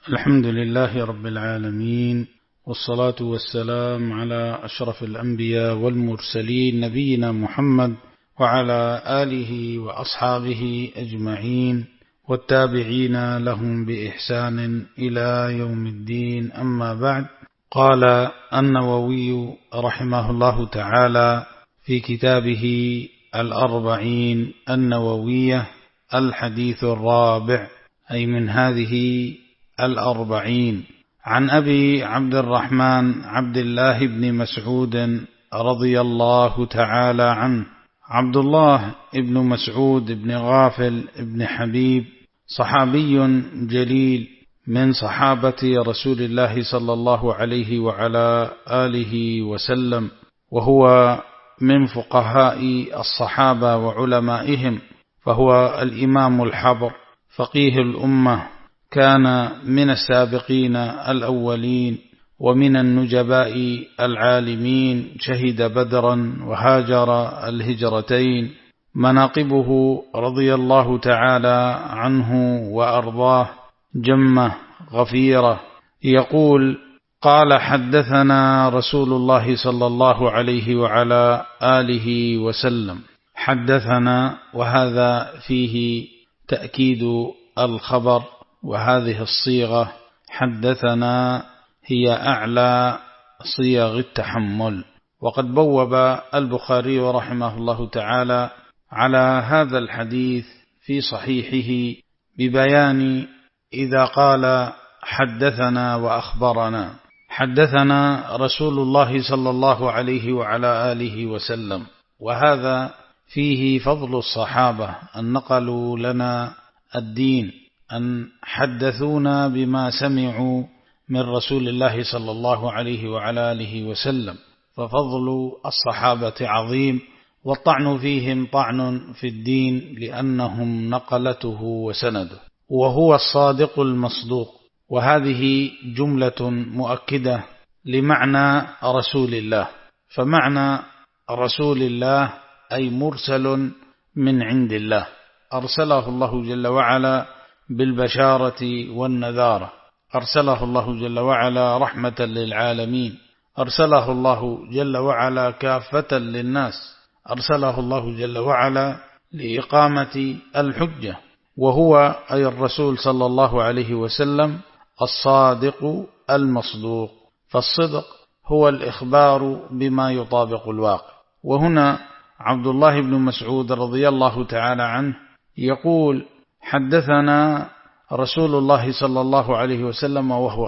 الحمد لله رب العالمين، والصلاة والسلام على أشرف الأنبياء والمرسلين نبينا محمد وعلى آله وأصحابه أجمعين والتابعين لهم بإحسان إلى يوم الدين. أما بعد، قال النووي رحمه الله تعالى في كتابه الأربعين النووية الحديث الرابع، أي من هذه الأربعين، عن أبي عبد الرحمن عبد الله بن مسعود رضي الله تعالى عنه. عبد الله بن مسعود بن غافل بن حبيب صحابي جليل من صحابة رسول الله صلى الله عليه وعلى آله وسلم، وهو من فقهاء الصحابة وعلمائهم، فهو الإمام الحبر فقيه الأمة، كان من السابقين الأولين ومن النجباء العالمين، شهد بدرا وهاجر الهجرتين. مناقبه رضي الله تعالى عنه وأرضاه جمة غفيرة. يقول: قال: حدثنا رسول الله صلى الله عليه وعلى آله وسلم. حدثنا، وهذا فيه تأكيد الخبر، وهذه الصيغة حدثنا هي أعلى صيغ التحمل. وقد بوب البخاري رحمه الله تعالى على هذا الحديث في صحيحه ببيان إذا قال حدثنا وأخبرنا. حدثنا رسول الله صلى الله عليه وعلى آله وسلم، وهذا فيه فضل الصحابة أن نقلوا لنا الدين، أن حدثونا بما سمعوا من رسول الله صلى الله عليه وعلى آله وسلم، ففضل الصحابة عظيم، والطعن فيهم طعن في الدين لأنهم نقلته وسنده، وهو الصادق المصدوق. وهذه جملة مؤكدة لمعنى رسول الله، فمعنى رسول الله أي مرسل من عند الله، أرسله الله جل وعلا بالبشارة والنذارة، أرسله الله جل وعلا رحمة للعالمين، أرسله الله جل وعلا كافة للناس، أرسله الله جل وعلا لإقامة الحجة، وهو أي الرسول صلى الله عليه وسلم الصادق المصدوق. فالصدق هو الإخبار بما يطابق الواقع. وهنا عبد الله بن مسعود رضي الله تعالى عنه يقول: حدثنا رسول الله صلى الله عليه وسلم، وهو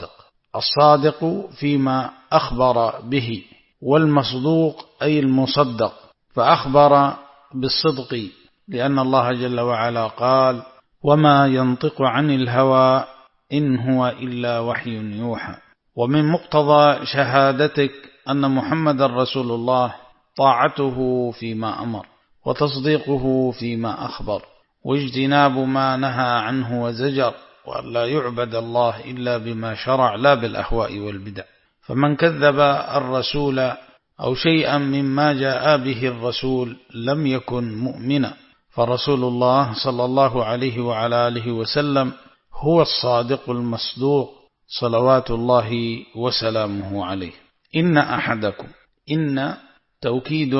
الصادق فيما أخبر به، والمصدوق أي المصدق، فأخبر بالصدق، لأن الله جل وعلا قال: وما ينطق عن الهوى إن هو إلا وحي يوحى. ومن مقتضى شهادتك أن محمد رسول الله طاعته فيما أمر، وتصديقه فيما أخبر، واجتناب ما نهى عنه وزجر، وأن لا يعبد الله إلا بما شرع لا بالأهواء والبدع. فمن كذب الرسول أو شيئا مما جاء به الرسول لم يكن مؤمنا، فرسول الله صلى الله عليه وعلى آله وسلم هو الصادق المصدوق صلوات الله وسلامه عليه. إن أحدكم، إن توكيد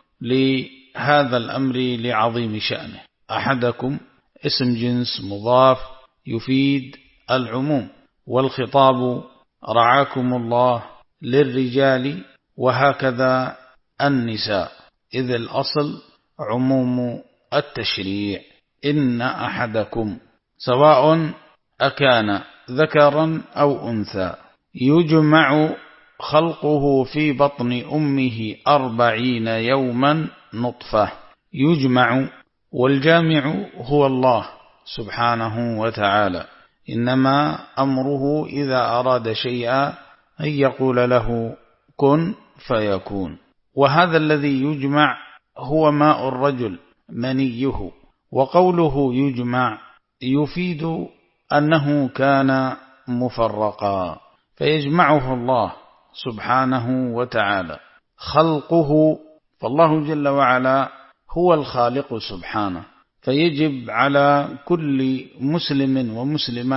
لهذا الأمر لعظيم شأنه. أحدكم اسم جنس مضاف يفيد العموم، والخطاب رعاكم الله للرجال، وهكذا النساء، إذ الأصل عموم التشريع. إن أحدكم، سواء أكان ذكرا أو أنثى، يجمع خلقه في بطن أمه 40 يوما نطفة. يجمع، والجامع هو الله سبحانه وتعالى، إنما أمره إذا أراد شيئا أن يقول له كن فيكون. وهذا الذي يجمع هو ماء الرجل منيه، وقوله يجمع يفيد أنه كان مفرقا، فيجمعه الله سبحانه وتعالى. خلقه، فالله جل وعلا هو الخالق سبحانه، فيجب على كل مسلم ومسلمة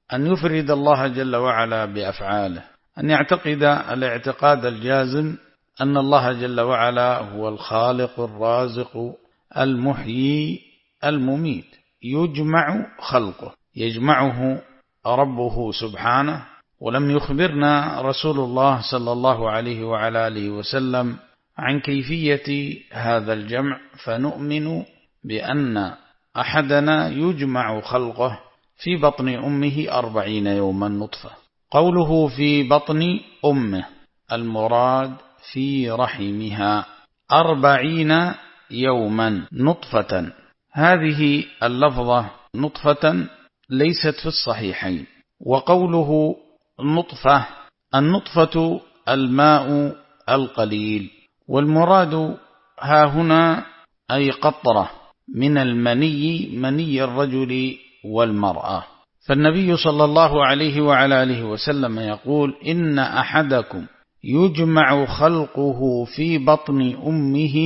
أن يفرد الله جل وعلا بأفعاله، أن يعتقد الاعتقاد الجازم أن الله جل وعلا هو الخالق الرازق المحيي المميت، يجمع خلقه، يجمعه ربه سبحانه. ولم يخبرنا رسول الله صلى الله عليه وعلى آله وسلم عن كيفية هذا الجمع، فنؤمن بأن أحدنا يجمع خلقه في بطن أمه 40 يوما نطفة. قوله في بطن أمه المراد في رحمها 40 يوما نطفة. هذه اللفظة نطفة ليست في الصحيحين. وقوله نطفة، النطفة الماء القليل، والمراد ها هنا أي قطرة من المني، مني الرجل والمرأة. فالنبي صلى الله عليه وعلى آله وسلم يقول إن أحدكم يجمع خلقه في بطن أمه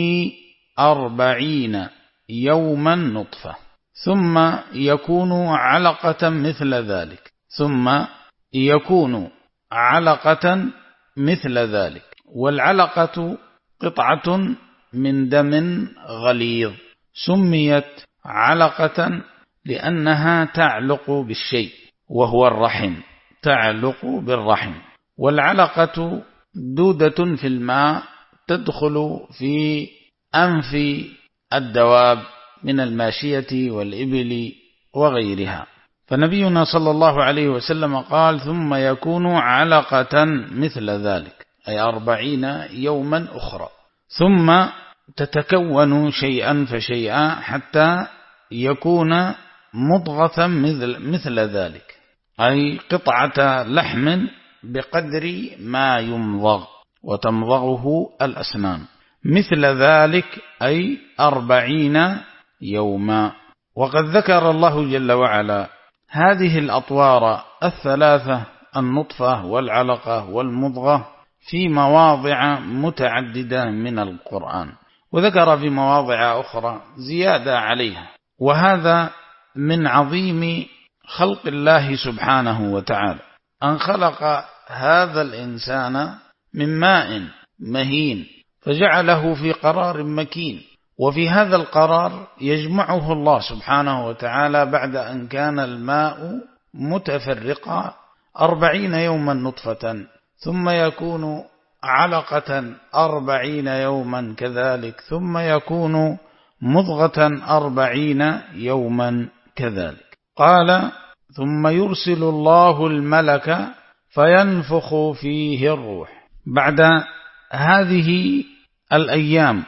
40 يوما نطفة ثم يكون علقة مثل ذلك، ثم يكون علقة مثل ذلك. والعلقة قطعة من دم غليظ، سميت علقة لأنها تعلق بالشيء وهو الرحم، تعلق بالرحم. والعلقة دودة في الماء تدخل في أنف الدواب من الماشية والإبل وغيرها. فنبينا صلى الله عليه وسلم قال ثم يكون علقة مثل ذلك، أي 40 يوما أخرى، ثم تتكون شيئا فشيئا حتى يكون مضغة مثل ذلك، أي قطعة لحم بقدر ما يمضغ وتمضغه الأسنان، مثل ذلك أي 40 يوما. وقد ذكر الله جل وعلا هذه الأطوار الثلاثة، النطفة والعلقة والمضغة، في مواضع متعددة من القرآن، وذكر في مواضع أخرى زيادة عليها. وهذا من عظيم خلق الله سبحانه وتعالى، أن خلق هذا الإنسان من ماء مهين فجعله في قرار مكين، وفي هذا القرار يجمعه الله سبحانه وتعالى بعد أن كان الماء متفرقا 40 يوما نطفة، ثم يكون علقة 40 يوما كذلك، ثم يكون مضغة 40 يوما كذلك. قال ثم يرسل الله الملك فينفخ فيه الروح. بعد هذه الأيام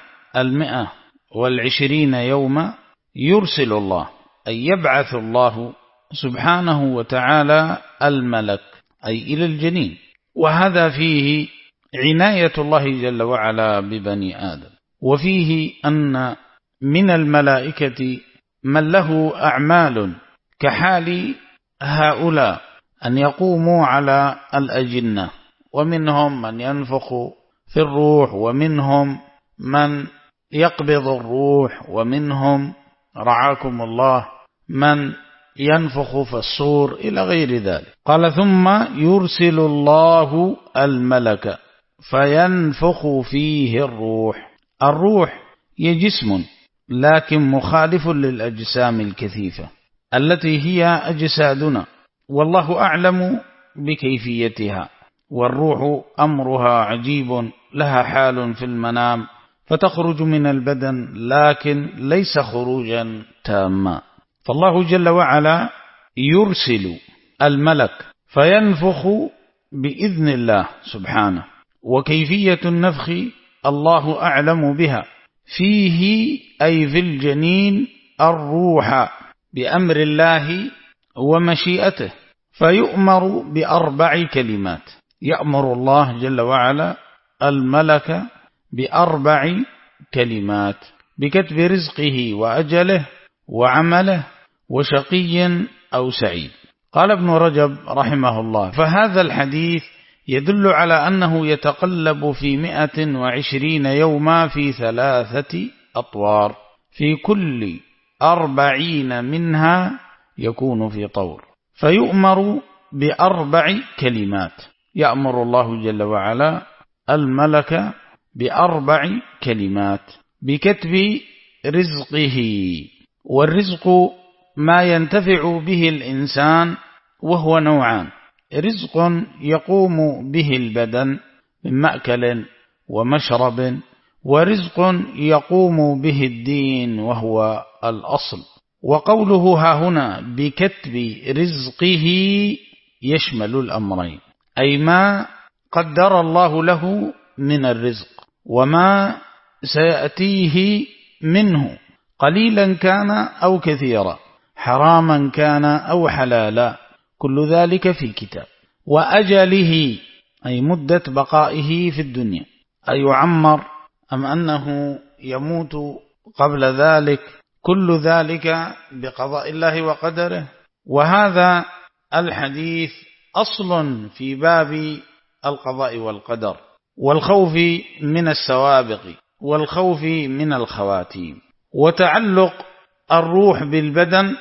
120 يوما يرسل الله، أي يبعث الله سبحانه وتعالى الملك، أي إلى الجنين. وهذا فيه عناية الله جل وعلا ببني آدم، وفيه أن من الملائكة من له أعمال كحال هؤلاء، أن يقوموا على الأجنة، ومنهم من ينفخ في الروح، ومنهم من يقبض الروح، ومنهم رعاكم الله من ينفخ في الصور إلى غير ذلك. قال ثم يرسل الله الملك فينفخ فيه الروح. الروح هي جسم لكن مخالف للأجسام الكثيفة التي هي أجسادنا، والله أعلم بكيفيتها. والروح أمرها عجيب، لها حال في المنام فتخرج من البدن لكن ليس خروجا تاما. فالله جل وعلا يرسل الملك فينفخ بإذن الله سبحانه، وكيفية النفخ الله أعلم بها، فيه أي في الجنين الروح بأمر الله ومشيئته، فيؤمر ب4 كلمات. يأمر الله جل وعلا الملك ب4 كلمات، بكتب رزقه وأجله وعمله وشقي أو سعيد. قال ابن رجب رحمه الله فهذا الحديث يدل على أنه يتقلب في 120 يوما في 3 أطوار، في كل 40 منها يكون في طور، فيؤمر ب4 كلمات. يأمر الله جل وعلا الملك ب4 كلمات بكتب رزقه. والرزق ما ينتفع به الإنسان، وهو نوعان: رزق يقوم به البدن من مأكل ومشرب، ورزق يقوم به الدين وهو الأصل. وقوله ها هنا بكتب رزقه يشمل الأمرين، أي ما قدر الله له من الرزق وما سيأتيه منه، قليلا كان أو كثيرا، حراما كان أو حلالا، كل ذلك في كتاب. وأجله أي مدة بقائه في الدنيا، أي يعمر أم أنه يموت قبل ذلك، كل ذلك بقضاء الله وقدره. وهذا الحديث أصل في باب القضاء والقدر، والخوف من السوابق والخوف من الخواتيم. وتعلق الروح بالبدن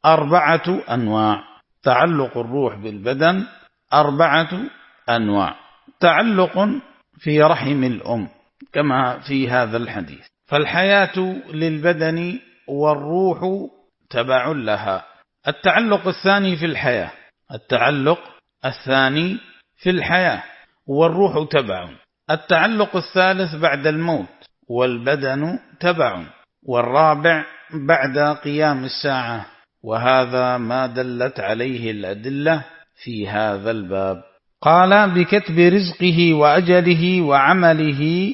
4 أنواع. تعلق الروح بالبدن 4 أنواع. تعلق في رحم الأم كما في هذا الحديث، فالحياة للبدن والروح تبع لها. التعلق الثاني في الحياة، التعلق الثاني في الحياة والروح تبع. التعلق الثالث بعد الموت والبدن تبع. والرابع بعد قيام الساعة، وهذا ما دلت عليه الأدلة في هذا الباب. قال بكتب رزقه وأجله وعمله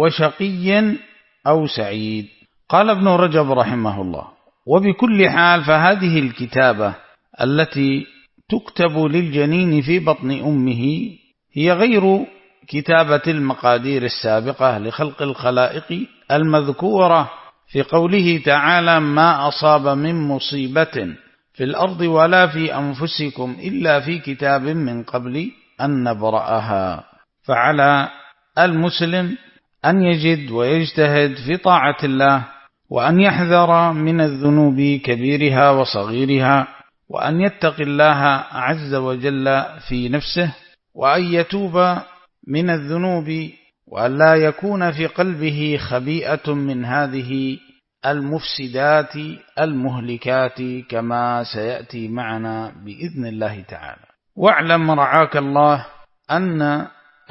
وشقي أو سعيد. قال ابن رجب رحمه الله: وبكل حال فهذه الكتابة التي تكتب للجنين في بطن أمه هي غير كتابة المقادير السابقة لخلق الخلائق المذكورة في قوله تعالى: ما أصاب من مصيبة في الأرض ولا في أنفسكم إلا في كتاب من قبل أن نبرأها. فعلى المسلم أن يجد ويجتهد في طاعة الله، وأن يحذر من الذنوب كبيرها وصغيرها، وأن يتقي الله عز وجل في نفسه، وأن يتوب من الذنوب، وأن لا يكون في قلبه خبيئة من هذه المفسدات المهلكات كما سيأتي معنا بإذن الله تعالى. واعلم رعاك الله أن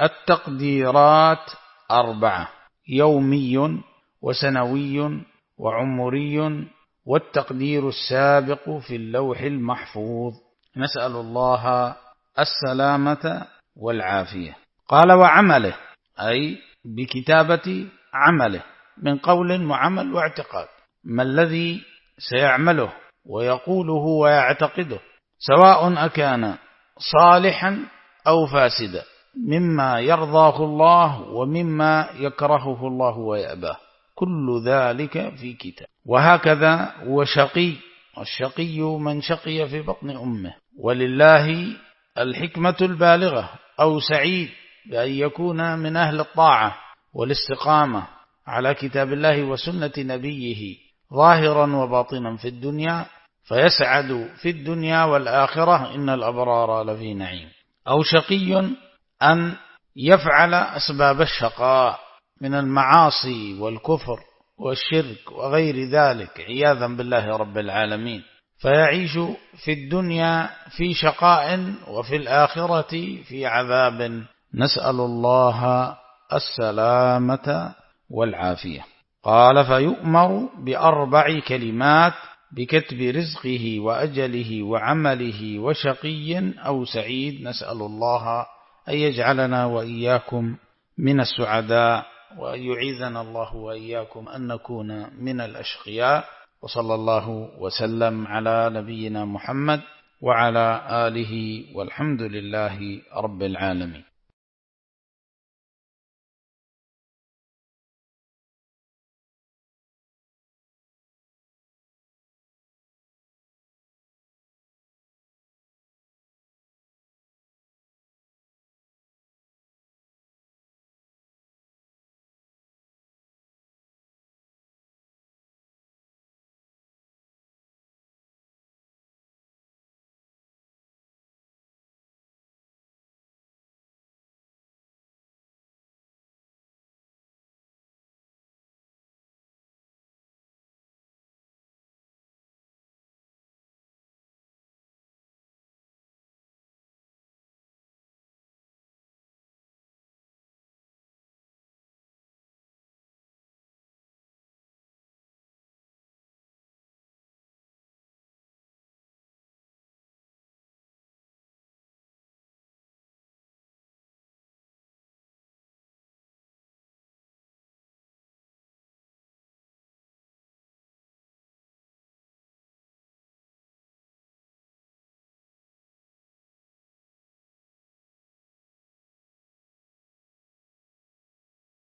التقديرات 4: يومي وسنوي وعمري، والتقدير السابق في اللوح المحفوظ. نسأل الله السلامة والعافية. قال: وعمله، أي بكتابة عمله من قول وعمل واعتقاد، ما الذي سيعمله ويقوله ويعتقده، سواء أكان صالحا أو فاسدا، مما يرضاه الله ومما يكرهه الله ويأباه، كل ذلك في كتاب. وهكذا وشقي، الشقي من شقي في بطن أمه، ولله الحكمة البالغة. أو سعيد، بأن يكون من أهل الطاعة والاستقامة على كتاب الله وسنة نبيه ظاهرا وباطنا في الدنيا، فيسعد في الدنيا والآخرة، إن الأبرار لفي نعيم. أو شقي أن يفعل أسباب الشقاء من المعاصي والكفر والشرك وغير ذلك عياذا بالله رب العالمين، فيعيش في الدنيا في شقاء وفي الآخرة في عذاب. نسأل الله السلامة والعافية. قال: فيؤمر ب4 كلمات بكتب رزقه وأجله وعمله وشقي أو سعيد. نسأل الله أن يجعلنا وإياكم من السعداء، وأن يعيذنا الله وإياكم أن نكون من الأشقياء. وصلى الله وسلم على نبينا محمد وعلى آله، والحمد لله رب العالمين.